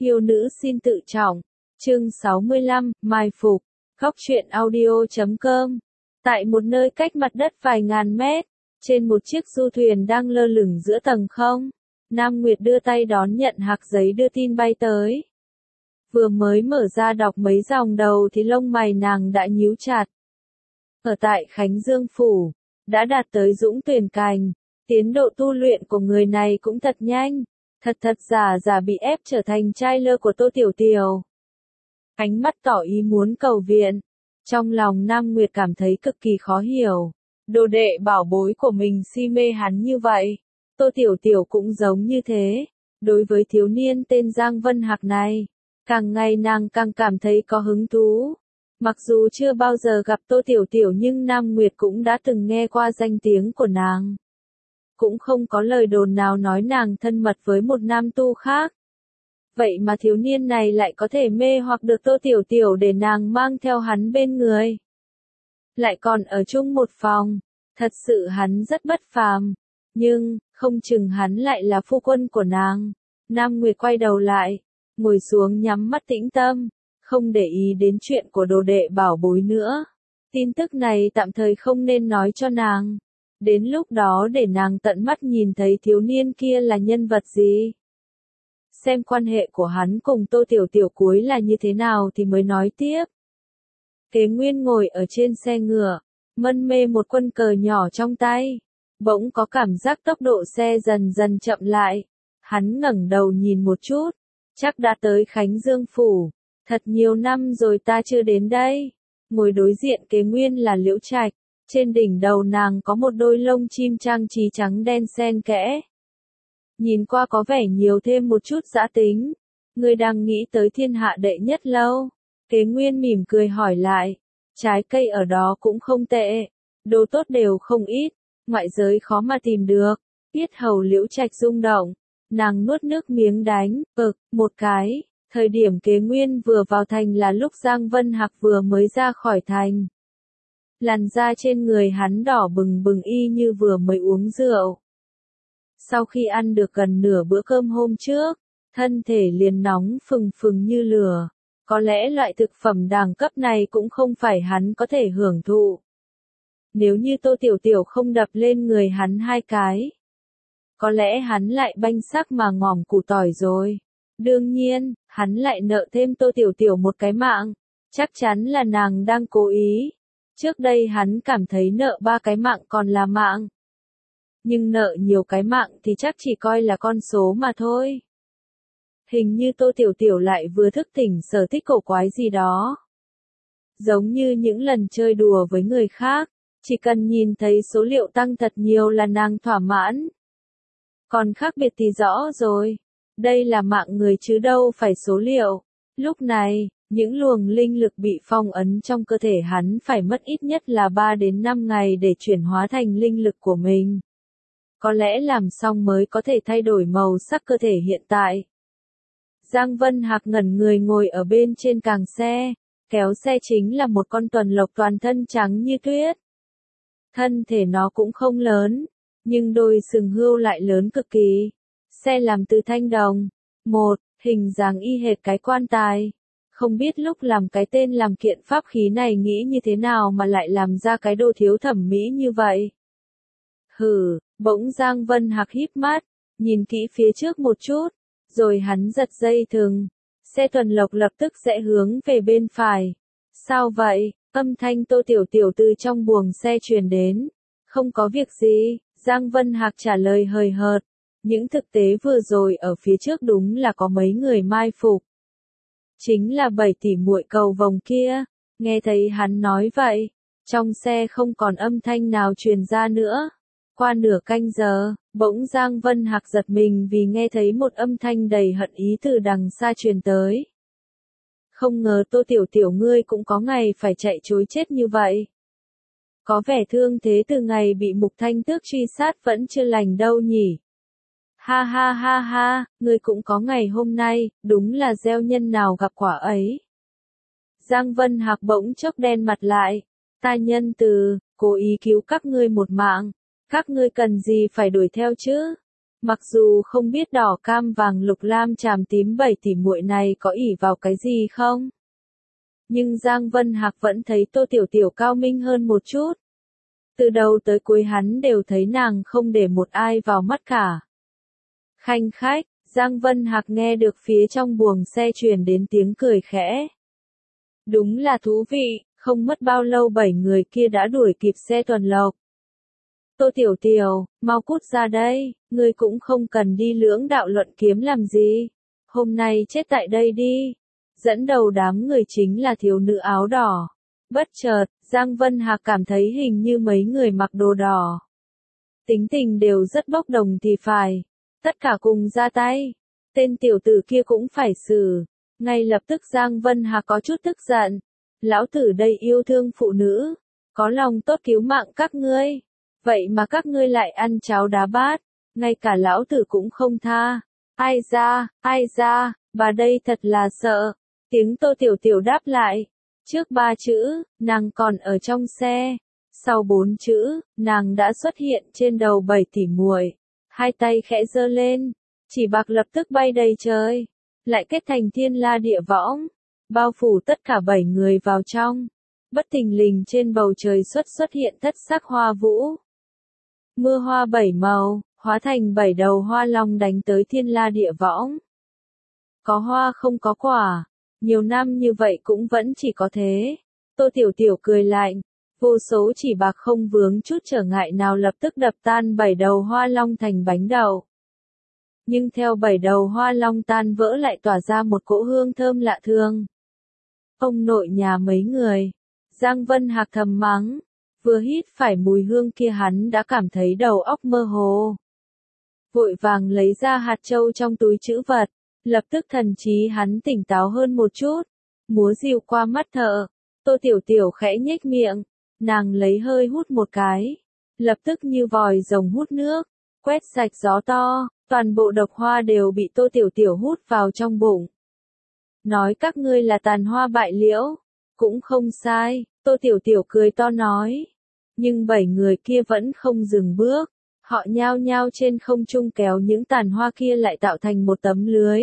Yêu nữ xin tự trọng. Chương 65, Mai Phục. Góc truyện audio.com. Tại một nơi cách mặt đất vài ngàn mét, trên một chiếc du thuyền đang lơ lửng giữa tầng không, Nam Nguyệt đưa tay đón nhận hạc giấy đưa tin bay tới. Vừa mới mở ra đọc mấy dòng đầu thì lông mày nàng đã nhíu chặt. Ở tại Khánh Dương Phủ, đã đạt tới dũng tuyển cành, tiến độ tu luyện của người này cũng thật nhanh, thật giả bị ép trở thành trai lơ của Tô Tiểu Tiểu. Ánh mắt tỏ ý muốn cầu viện, trong lòng Nam Nguyệt cảm thấy cực kỳ khó hiểu, đồ đệ bảo bối của mình si mê hắn như vậy, Tô Tiểu Tiểu cũng giống như thế, đối với thiếu niên tên Giang Vân Hạc này, càng ngày nàng càng cảm thấy có hứng thú. Mặc dù chưa bao giờ gặp Tô Tiểu Tiểu nhưng Nam Nguyệt cũng đã từng nghe qua danh tiếng của nàng. Cũng không có lời đồn nào nói nàng thân mật với một nam tu khác. Vậy mà thiếu niên này lại có thể mê hoặc được Tô Tiểu Tiểu để nàng mang theo hắn bên người. Lại còn ở chung một phòng, thật sự hắn rất bất phàm. Nhưng, không chừng hắn lại là phu quân của nàng. Nam Nguyệt quay đầu lại, ngồi xuống nhắm mắt tĩnh tâm, không để ý đến chuyện của đồ đệ bảo bối nữa. Tin tức này tạm thời không nên nói cho nàng. Đến lúc đó để nàng tận mắt nhìn thấy thiếu niên kia là nhân vật gì. Xem quan hệ của hắn cùng Tô Tiểu Tiểu cuối là như thế nào thì mới nói tiếp. Kế Nguyên ngồi ở trên xe ngựa, mân mê một quân cờ nhỏ trong tay. Bỗng có cảm giác tốc độ xe dần dần chậm lại. Hắn ngẩng đầu nhìn một chút. Chắc đã tới Khánh Dương Phủ. Thật nhiều năm rồi ta chưa đến đây. Ngồi đối diện Kế Nguyên là Liễu Trạch. Trên đỉnh đầu nàng có một đôi lông chim trang trí trắng đen xen kẽ. Nhìn qua có vẻ nhiều thêm một chút dã tính. Ngươi đang nghĩ tới thiên hạ đệ nhất lâu. Kế Nguyên mỉm cười hỏi lại. Trái cây ở đó cũng không tệ. Đồ tốt đều không ít. Ngoại giới khó mà tìm được. Yết hầu Liễu Trạch rung động. Nàng nuốt nước miếng đánh, một cái. Thời điểm Kế Nguyên vừa vào thành là lúc Giang Vân Hạc vừa mới ra khỏi thành. Làn da trên người hắn đỏ bừng bừng y như vừa mới uống rượu. Sau khi ăn được gần nửa bữa cơm hôm trước, thân thể liền nóng phừng phừng như lửa. Có lẽ loại thực phẩm đẳng cấp này cũng không phải hắn có thể hưởng thụ. Nếu như Tô Tiểu Tiểu không đập lên người hắn hai cái, có lẽ hắn lại banh sắc mà ngòm củ tỏi rồi. Đương nhiên, hắn lại nợ thêm Tô Tiểu Tiểu một cái mạng. Chắc chắn là nàng đang cố ý. Trước đây hắn cảm thấy nợ 3 cái mạng còn là mạng. Nhưng nợ nhiều cái mạng thì chắc chỉ coi là con số mà thôi. Hình như Tô Tiểu Tiểu lại vừa thức tỉnh sở thích cổ quái gì đó. Giống như những lần chơi đùa với người khác, chỉ cần nhìn thấy số liệu tăng thật nhiều là nàng thỏa mãn. Còn khác biệt thì rõ rồi. Đây là mạng người chứ đâu phải số liệu. Lúc này, những luồng linh lực bị phong ấn trong cơ thể hắn phải mất ít nhất là 3 đến 5 ngày để chuyển hóa thành linh lực của mình. Có lẽ làm xong mới có thể thay đổi màu sắc cơ thể hiện tại. Giang Vân Hạc ngẩn người ngồi ở bên trên càng xe, kéo xe chính là một con tuần lộc toàn thân trắng như tuyết. Thân thể nó cũng không lớn, nhưng đôi sừng hươu lại lớn cực kỳ. Xe làm từ thanh đồng, hình dáng y hệt cái quan tài. Không biết lúc làm cái tên làm kiện pháp khí này nghĩ như thế nào mà lại làm ra cái đồ thiếu thẩm mỹ như vậy. Bỗng Giang Vân Hạc híp mắt, nhìn kỹ phía trước một chút, rồi hắn giật dây thừng. Xe tuần lộc lập tức sẽ hướng về bên phải. Sao vậy? Âm thanh Tô Tiểu Tiểu từ trong buồng xe truyền đến. Không có việc gì, Giang Vân Hạc trả lời hời hợt. Những thực tế vừa rồi ở phía trước đúng là có mấy người mai phục. Chính là 7 tỷ muội cầu vồng kia. Nghe thấy hắn nói vậy, trong xe không còn âm thanh nào truyền ra nữa. Qua nửa canh giờ, bỗng Giang Vân Hạc giật mình vì nghe thấy một âm thanh đầy hận ý từ đằng xa truyền tới. Không ngờ Tô Tiểu Tiểu ngươi cũng có ngày phải chạy trối chết như vậy. Có vẻ thương thế từ ngày bị Mục Thanh Tước truy sát vẫn chưa lành đâu nhỉ. Ha ha ha ha, ngươi cũng có ngày hôm nay, đúng là gieo nhân nào gặp quả ấy. Giang Vân Hạc bỗng chốc đen mặt lại. Ta nhân từ, cố ý cứu các ngươi một mạng. Các ngươi cần gì phải đuổi theo chứ? Mặc dù không biết đỏ cam vàng lục lam chàm tím 7 tỷ muội này có ỷ vào cái gì không, nhưng Giang Vân Hạc vẫn thấy Tô Tiểu Tiểu cao minh hơn một chút. Từ đầu tới cuối hắn đều thấy nàng không để một ai vào mắt cả. Khanh khách, Giang Vân Hạc nghe được phía trong buồng xe truyền đến tiếng cười khẽ. Đúng là thú vị, không mất bao lâu 7 người kia đã đuổi kịp xe tuần lộc. Tô Tiểu Tiểu, mau cút ra đây, ngươi cũng không cần đi lưỡng đạo luận kiếm làm gì. Hôm nay chết tại đây đi. Dẫn đầu đám người chính là thiếu nữ áo đỏ. Bất chợt, Giang Vân Hạc cảm thấy hình như mấy người mặc đồ đỏ. Tính tình đều rất bốc đồng thì phải. Tất cả cùng ra tay. Tên tiểu tử kia cũng phải xử. Ngay lập tức Giang Vân Hạc có chút tức giận. Lão tử đây yêu thương phụ nữ. Có lòng tốt cứu mạng các ngươi. Vậy mà các ngươi lại ăn cháo đá bát. Ngay cả lão tử cũng không tha. Ai ra, bà đây thật là sợ. Tiếng Tô Tiểu Tiểu đáp lại. Trước 3 chữ, nàng còn ở trong xe. Sau 4 chữ, nàng đã xuất hiện trên đầu 7 tỷ muội. Hai tay khẽ giơ lên, chỉ bạc lập tức bay đầy trời, lại kết thành thiên la địa võng, bao phủ tất cả 7 người vào trong. Bất thình lình trên bầu trời xuất hiện thất sắc hoa vũ. Mưa hoa 7 màu, hóa thành 7 đầu hoa long đánh tới thiên la địa võng. Có hoa không có quả. Nhiều năm như vậy cũng vẫn chỉ có thế. Tô Tiểu Tiểu cười lạnh. Vô số chỉ bạc không vướng chút trở ngại nào lập tức đập tan 7 đầu hoa long thành bánh đậu. Nhưng theo 7 đầu hoa long tan vỡ lại tỏa ra một cỗ hương thơm lạ thường. Ông nội nhà mấy người. Giang Vân Hạc thầm mắng. Vừa hít phải mùi hương kia hắn đã cảm thấy đầu óc mơ hồ. Vội vàng lấy ra hạt châu trong túi trữ vật. Lập tức thần trí hắn tỉnh táo hơn một chút. Múa rìu qua mắt thợ. Tô Tiểu Tiểu khẽ nhếch miệng. Nàng lấy hơi hút một cái. Lập tức như vòi rồng hút nước. Quét sạch gió to. Toàn bộ độc hoa đều bị Tô Tiểu Tiểu hút vào trong bụng. Nói các ngươi là tàn hoa bại liễu. Cũng không sai. Tô Tiểu Tiểu cười to nói. Nhưng 7 người kia vẫn không dừng bước. Họ nhao nhao trên không trung kéo những tàn hoa kia lại tạo thành một tấm lưới.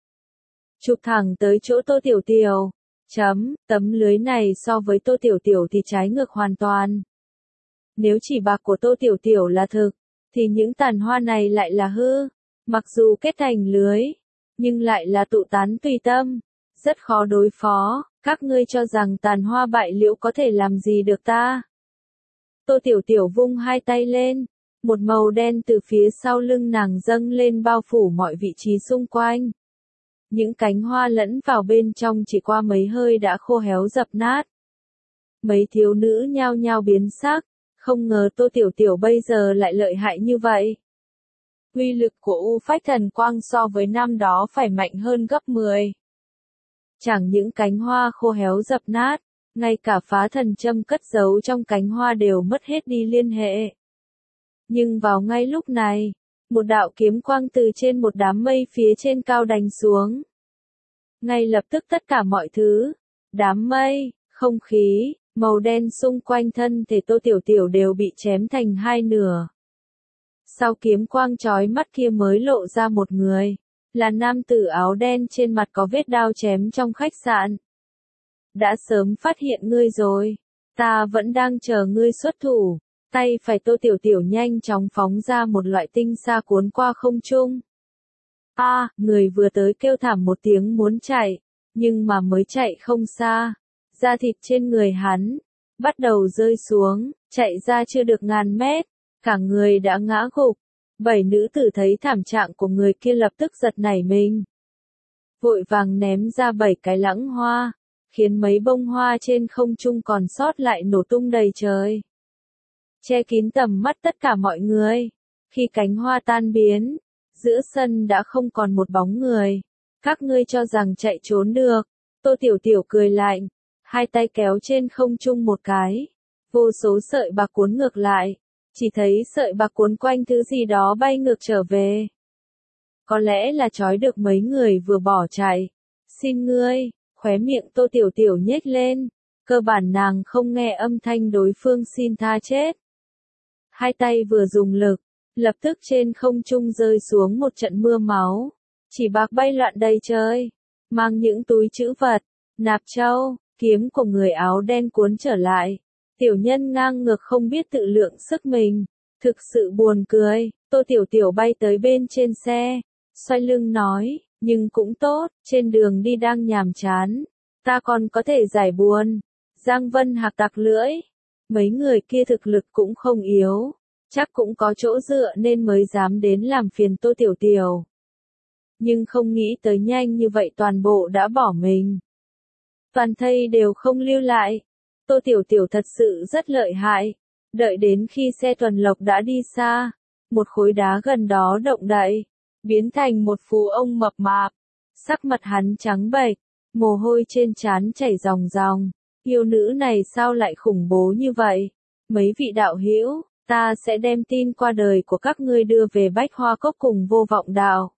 Chụp thẳng tới chỗ Tô Tiểu Tiểu. Tấm lưới này so với Tô Tiểu Tiểu thì trái ngược hoàn toàn. Nếu chỉ bạc của Tô Tiểu Tiểu là thực, thì những tàn hoa này lại là hư. Mặc dù kết thành lưới, nhưng lại là tụ tán tùy tâm. Rất khó đối phó, các ngươi cho rằng tàn hoa bại liễu có thể làm gì được ta. Tô Tiểu Tiểu vung hai tay lên. Một màu đen từ phía sau lưng nàng dâng lên bao phủ mọi vị trí xung quanh. Những cánh hoa lẫn vào bên trong chỉ qua mấy hơi đã khô héo dập nát. Mấy thiếu nữ nhao nhao biến sắc, không ngờ Tô Tiểu Tiểu bây giờ lại lợi hại như vậy. Uy lực của U Phách Thần Quang so với năm đó phải mạnh hơn gấp 10. Chẳng những cánh hoa khô héo dập nát, ngay cả phá thần châm cất giấu trong cánh hoa đều mất hết đi liên hệ. Nhưng vào ngay lúc này, một đạo kiếm quang từ trên một đám mây phía trên cao đánh xuống. Ngay lập tức tất cả mọi thứ, đám mây, không khí, màu đen xung quanh thân thể Tô Tiểu Tiểu đều bị chém thành hai nửa. Sau kiếm quang chói mắt kia mới lộ ra một người, là nam tử áo đen trên mặt có vết đao chém trong khách sạn. Đã sớm phát hiện ngươi rồi, ta vẫn đang chờ ngươi xuất thủ. Tay phải Tô Tiểu Tiểu nhanh chóng phóng ra một loại tinh sa cuốn qua không trung. Người vừa tới kêu thảm một tiếng muốn chạy, nhưng mà mới chạy không xa. Da thịt trên người hắn, bắt đầu rơi xuống, chạy ra chưa được ngàn mét, cả người đã ngã gục. 7 nữ tử thấy thảm trạng của người kia lập tức giật nảy mình. Vội vàng ném ra 7 cái lãng hoa, khiến mấy bông hoa trên không trung còn sót lại nổ tung đầy trời. Che kín tầm mắt tất cả mọi người. Khi cánh hoa tan biến, giữa sân đã không còn một bóng người. Các ngươi cho rằng chạy trốn được. Tô Tiểu Tiểu cười lạnh, hai tay kéo trên không trung một cái. Vô số sợi bạc cuốn ngược lại. Chỉ thấy sợi bạc cuốn quanh thứ gì đó bay ngược trở về. Có lẽ là trói được mấy người vừa bỏ chạy. Xin ngươi, khóe miệng Tô Tiểu Tiểu nhếch lên. Cơ bản nàng không nghe âm thanh đối phương xin tha chết. Hai tay vừa dùng lực, Lập tức trên không trung rơi xuống một trận mưa máu. Chỉ bạc bay loạn đầy trời. Mang những túi trữ vật, nạp châu, kiếm của người áo đen cuốn trở lại. Tiểu nhân ngang ngược không biết tự lượng sức mình. Thực sự buồn cười. Tô Tiểu Tiểu bay tới bên trên xe. Xoay lưng nói, nhưng cũng tốt, trên đường đi đang nhàm chán. Ta còn có thể giải buồn. Giang Vân Hạc tặc lưỡi. Mấy người kia thực lực cũng không yếu. Chắc cũng có chỗ dựa nên mới dám đến làm phiền Tô Tiểu Tiểu. Nhưng không nghĩ tới nhanh như vậy toàn bộ đã bỏ mình. Toàn thây đều không lưu lại. Tô Tiểu Tiểu thật sự rất lợi hại. Đợi đến khi xe tuần lộc đã đi xa, một khối đá gần đó động đậy, biến thành một phù ông mập mạp. Sắc mặt hắn trắng bệch, mồ hôi trên trán chảy ròng ròng. Yêu nữ này sao lại khủng bố như vậy? Mấy vị đạo hữu, ta sẽ đem tin qua đời của các ngươi đưa về Bách Hoa Cốc cùng Vô Vọng Đạo.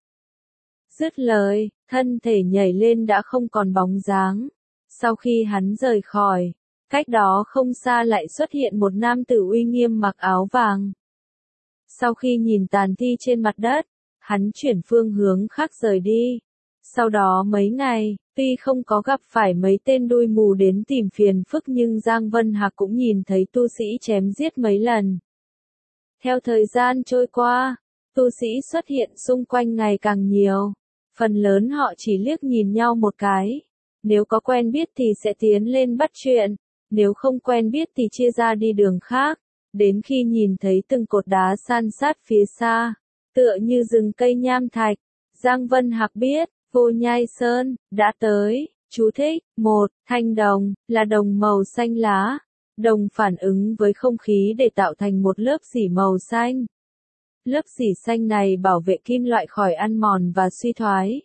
Dứt lời, thân thể nhảy lên đã không còn bóng dáng. Sau khi hắn rời khỏi, cách đó không xa lại xuất hiện một nam tử uy nghiêm mặc áo vàng. Sau khi nhìn tàn thi trên mặt đất, hắn chuyển phương hướng khác rời đi. Sau đó mấy ngày, tuy không có gặp phải mấy tên đuôi mù đến tìm phiền phức nhưng Giang Vân Hạc cũng nhìn thấy tu sĩ chém giết mấy lần. Theo thời gian trôi qua, tu sĩ xuất hiện xung quanh ngày càng nhiều. Phần lớn họ chỉ liếc nhìn nhau một cái. Nếu có quen biết thì sẽ tiến lên bắt chuyện. Nếu không quen biết thì chia ra đi đường khác. Đến khi nhìn thấy từng cột đá san sát phía xa, tựa như rừng cây nham thạch, Giang Vân Hạc biết, Vô Nhai Sơn đã tới. Chú thích: 1. Thanh đồng là đồng màu xanh lá. Đồng phản ứng với không khí để tạo thành một lớp rỉ màu xanh. Lớp rỉ xanh này bảo vệ kim loại khỏi ăn mòn và suy thoái.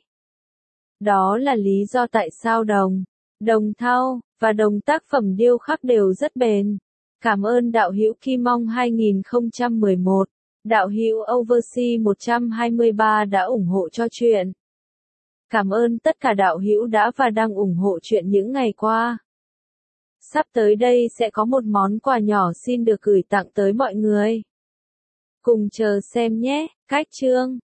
Đó là lý do tại sao đồng, đồng thau và đồng tác phẩm điêu khắc đều rất bền. Cảm ơn đạo hữu Kim Mong 2011, đạo hữu Oversea 123 đã ủng hộ cho chuyện. Cảm ơn tất cả đạo hữu đã và đang ủng hộ chuyện những ngày qua. Sắp tới đây sẽ có một món quà nhỏ xin được gửi tặng tới mọi người. Cùng chờ xem nhé. Cách chương